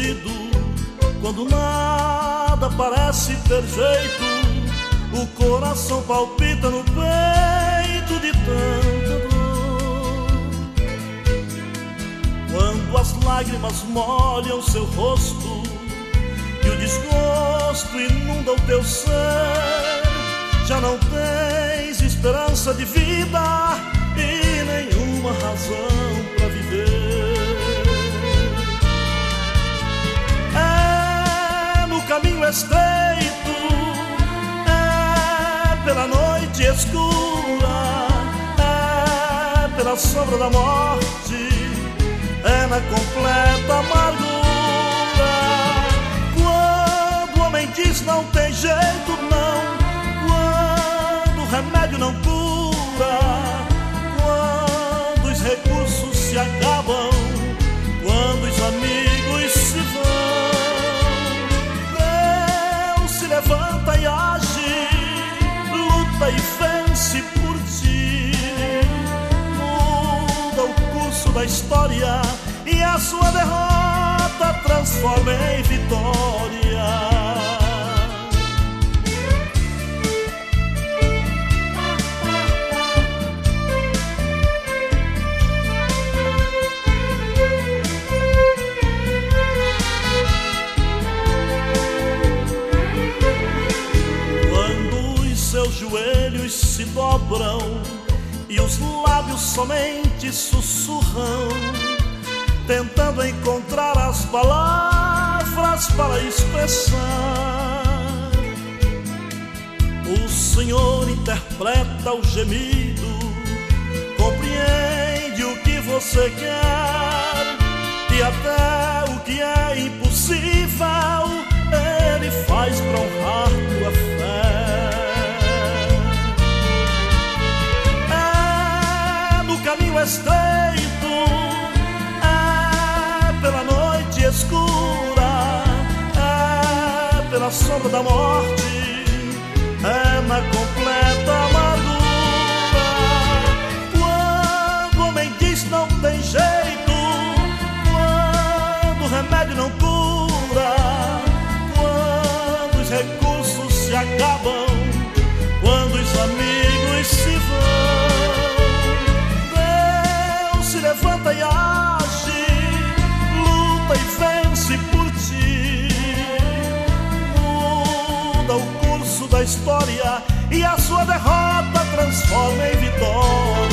perdido, quando nada parece ter jeito, o coração palpita no peito de tanta dor. Quando as lágrimas molham seu rosto e o desgosto inunda o teu ser, já não tens esperança de vida e nenhuma razão pra viver. É no caminho estreito, é pela noite escura, é pela sombra da morte, é na completa amargura. Quando o homem diz não tem jeito, não, quando o remédio não cura, quando os recursos se acabam, quando os amigos se vão, Deus se levanta e age, luta e vence por ti, muda o curso da história e a sua derrota transforma em vitória. Seus joelhos se dobram e os lábios somente sussurram, tentando encontrar as palavras para expressar. O Senhor interpreta o gemido, compreende o que você quer, e até o que é impossível Ele faz para honrar tua fé. Caminho estreito, é pela noite escura, é pela sombra da morte, é na completa amargura. Quando o homem diz não tem jeito, quando o remédio não cura, quando os recursos se acabam, quando os amigos se vão, levanta e age, luta e vence por ti, muda o curso da história e a sua derrota transforma em vitória.